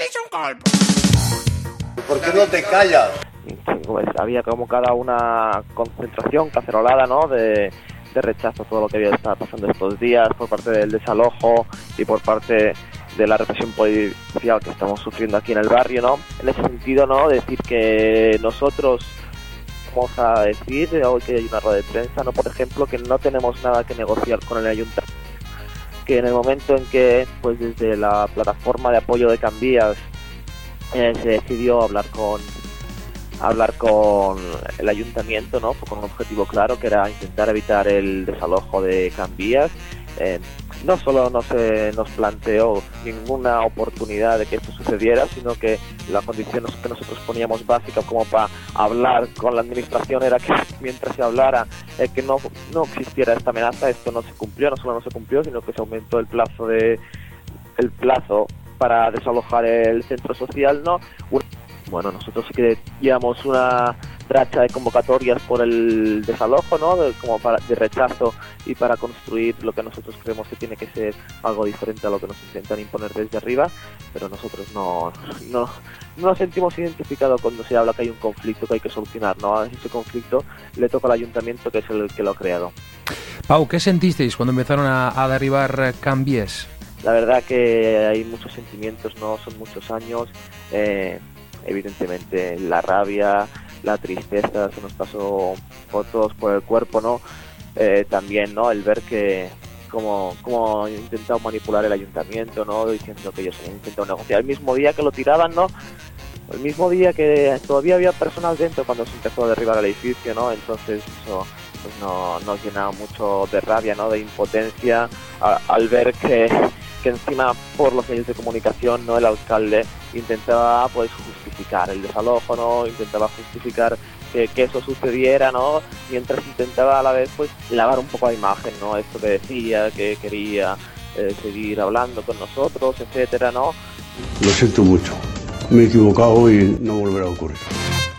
un golpe. ¿Por qué no te callas? Pues había como cada una concentración cacerolada, ¿no?, de rechazo a todo lo que había estado pasando estos días por parte del desalojo y por parte de la represión policial que estamos sufriendo aquí en el barrio, ¿no? En ese sentido, ¿no?, decir que nosotros vamos a decir hoy que hay una rueda de prensa, ¿no?, por ejemplo, que no tenemos nada que negociar con el ayuntamiento, que en el momento en que, pues desde la plataforma de apoyo de Can-Vías se decidió hablar con el ayuntamiento, ¿no?, con un objetivo claro, que era intentar evitar el desalojo de Can-Vías. No solo no se nos planteó ninguna oportunidad de que esto sucediera, sino que la condición que nosotros poníamos básica como para hablar con la administración era que mientras se hablara que no existiera esta amenaza. Esto no se cumplió, no solo no se cumplió, sino que se aumentó el plazo para desalojar el centro social, ¿no? Bueno, nosotros sí que llevamos una racha de convocatorias por el desalojo, ¿no?, de rechazo, y para construir lo que nosotros creemos que tiene que ser algo diferente a lo que nos intentan imponer desde arriba, pero nosotros no nos sentimos identificados cuando se habla que hay un conflicto que hay que solucionar, ¿no? Ese conflicto le toca al ayuntamiento, que es el que lo ha creado. Pau, ¿qué sentisteis cuando empezaron a derribar Can-Vías? La verdad que hay muchos sentimientos, ¿no? Son muchos años. Evidentemente la rabia, la tristeza se nos pasó por todos por el cuerpo, ¿no? También, ¿no?, el ver que como han intentado manipular el ayuntamiento, ¿no?, diciendo que ellos han intentado negociar el mismo día que lo tiraban, ¿no?, el mismo día que todavía había personas dentro cuando se empezó a derribar el edificio, ¿no? Entonces eso pues nos llenaba mucho de rabia, ¿no?, de impotencia al ver que encima por los medios de comunicación, ¿no?, el alcalde intentaba pues justificar el desalojo, ¿no?, intentaba justificar que eso sucediera, ¿no?, mientras intentaba a la vez pues lavar un poco la imagen, ¿no?, esto que decía, que quería seguir hablando con nosotros, etcétera, ¿no? Lo siento mucho, me he equivocado y no volverá a ocurrir.